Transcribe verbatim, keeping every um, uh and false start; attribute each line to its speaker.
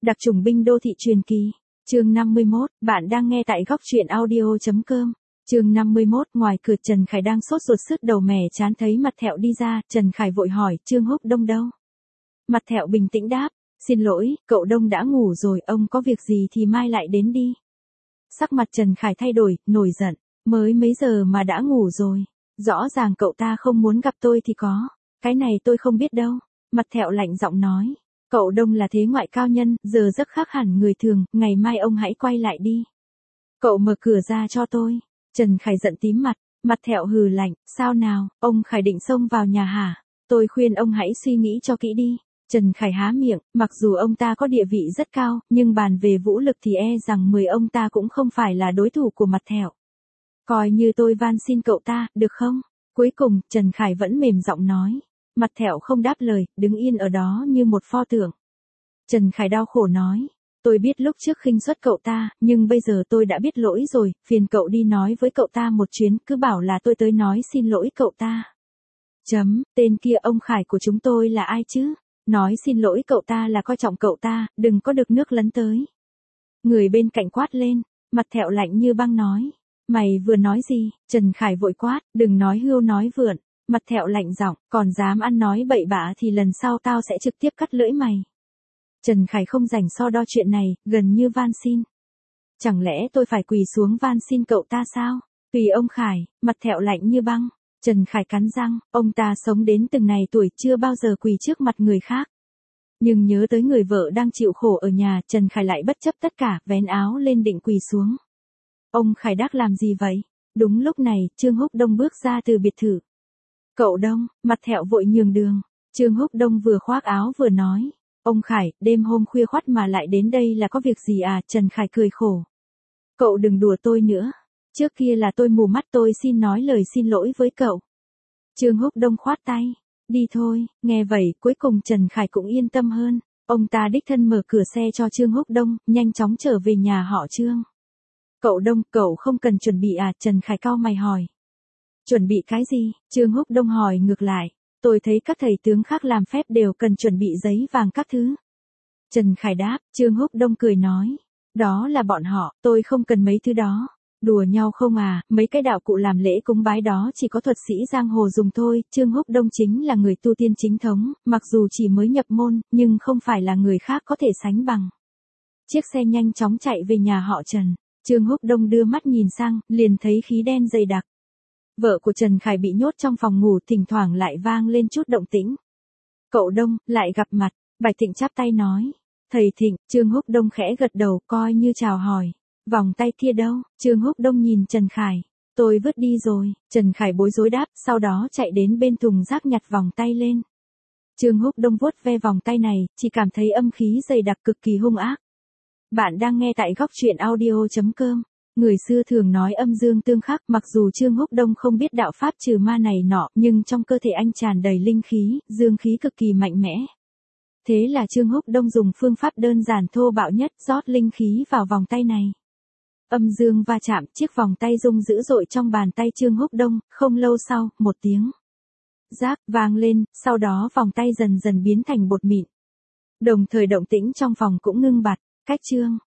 Speaker 1: Đặc chủng binh đô thị truyền kỳ. Chương năm mươi mốt, bạn đang nghe tại góc truyện audio chấm com. Chương năm mươi mốt, ngoài cửa Trần Khải đang sốt ruột sứt đầu mẻ chán thấy Mặt Thẹo đi ra, Trần Khải vội hỏi, Trương Húc Đông đâu? Mặt Thẹo bình tĩnh đáp, xin lỗi, cậu Đông đã ngủ rồi, ông có việc gì thì mai lại đến đi. Sắc mặt Trần Khải thay đổi, nổi giận, mới mấy giờ mà đã ngủ rồi, rõ ràng cậu ta không muốn gặp tôi thì có, cái này tôi không biết đâu. Mặt Thẹo lạnh giọng nói, cậu Đông là thế ngoại cao nhân, giờ rất khác hẳn người thường, ngày mai ông hãy quay lại đi. Cậu mở cửa ra cho tôi. Trần Khải giận tím mặt, Mặt Thẹo hừ lạnh, sao nào, ông Khải định xông vào nhà hả? Tôi khuyên ông hãy suy nghĩ cho kỹ đi. Trần Khải há miệng, mặc dù ông ta có địa vị rất cao, nhưng bàn về vũ lực thì e rằng mười ông ta cũng không phải là đối thủ của Mặt Thẹo. Coi như tôi van xin cậu ta, được không? Cuối cùng, Trần Khải vẫn mềm giọng nói. Mặt Thẹo không đáp lời, đứng yên ở đó như một pho tượng. Trần Khải đau khổ nói, tôi biết lúc trước khinh suất cậu ta, nhưng bây giờ tôi đã biết lỗi rồi, phiền cậu đi nói với cậu ta một chuyến, cứ bảo là tôi tới nói xin lỗi cậu ta. Chấm, tên kia ông Khải của chúng tôi là ai chứ? Nói xin lỗi cậu ta là coi trọng cậu ta, đừng có được nước lấn tới. Người bên cạnh quát lên, Mặt Thẹo lạnh như băng nói, mày vừa nói gì? Trần Khải vội quát, đừng nói hưu nói vượn. Mặt Thẹo lạnh giọng, còn dám ăn nói bậy bạ thì lần sau tao sẽ trực tiếp cắt lưỡi mày. Trần Khải không rảnh so đo chuyện này, gần như van xin. Chẳng lẽ tôi phải quỳ xuống van xin cậu ta sao? Tùy ông Khải. Mặt Thẹo lạnh như băng. Trần Khải cắn răng, ông ta sống đến từng này tuổi chưa bao giờ quỳ trước mặt người khác. Nhưng nhớ tới người vợ đang chịu khổ ở nhà, Trần Khải lại bất chấp tất cả, vén áo lên định quỳ xuống. Ông Khải Đắc làm gì vậy? Đúng lúc này, Trương Húc Đông bước ra từ biệt thự. Cậu Đông, Mặt Thẹo vội nhường đường. Trương Húc Đông vừa khoác áo vừa nói, ông Khải, đêm hôm khuya khoắt mà lại đến đây là có việc gì à? Trần Khải cười khổ. Cậu đừng đùa tôi nữa. Trước kia là tôi mù mắt, tôi xin nói lời xin lỗi với cậu. Trương Húc Đông khoát tay. Đi thôi. Nghe vậy, cuối cùng Trần Khải cũng yên tâm hơn. Ông ta đích thân mở cửa xe cho Trương Húc Đông, nhanh chóng trở về nhà họ Trương. Cậu Đông, cậu không cần chuẩn bị à? Trần Khải cau mày hỏi. Chuẩn bị cái gì? Trương Húc Đông hỏi ngược lại. Tôi thấy các thầy tướng khác làm phép đều cần chuẩn bị giấy vàng các thứ. Trần Khải đáp, Trương Húc Đông cười nói. Đó là bọn họ, tôi không cần mấy thứ đó. Đùa nhau không à, mấy cái đạo cụ làm lễ cúng bái đó chỉ có thuật sĩ giang hồ dùng thôi. Trương Húc Đông chính là người tu tiên chính thống, mặc dù chỉ mới nhập môn, nhưng không phải là người khác có thể sánh bằng. Chiếc xe nhanh chóng chạy về nhà họ Trần. Trương Húc Đông đưa mắt nhìn sang, liền thấy khí đen dày đặc. Vợ của Trần Khải bị nhốt trong phòng ngủ, thỉnh thoảng lại vang lên chút động tĩnh. Cậu Đông, lại gặp mặt. Bạch Thịnh chắp tay nói. Thầy Thịnh. Trương Húc Đông khẽ gật đầu, coi như chào hỏi. Vòng tay kia đâu? Trương Húc Đông nhìn Trần Khải. Tôi vứt đi rồi. Trần Khải bối rối đáp, sau đó chạy đến bên thùng rác nhặt vòng tay lên. Trương Húc Đông vuốt ve vòng tay này, chỉ cảm thấy âm khí dày đặc cực kỳ hung ác. Bạn đang nghe tại góc truyện audio chấm com. Người xưa thường nói âm dương tương khắc, mặc dù Trương Húc Đông không biết đạo pháp trừ ma này nọ, nhưng trong cơ thể anh tràn đầy linh khí, dương khí cực kỳ mạnh mẽ. Thế là Trương Húc Đông dùng phương pháp đơn giản thô bạo nhất, rót linh khí vào vòng tay này. Âm dương va chạm, chiếc vòng tay rung dữ dội trong bàn tay Trương Húc Đông, không lâu sau, một tiếng rác vang lên, sau đó vòng tay dần dần biến thành bột mịn. Đồng thời động tĩnh trong phòng cũng ngưng bặt, cách Trương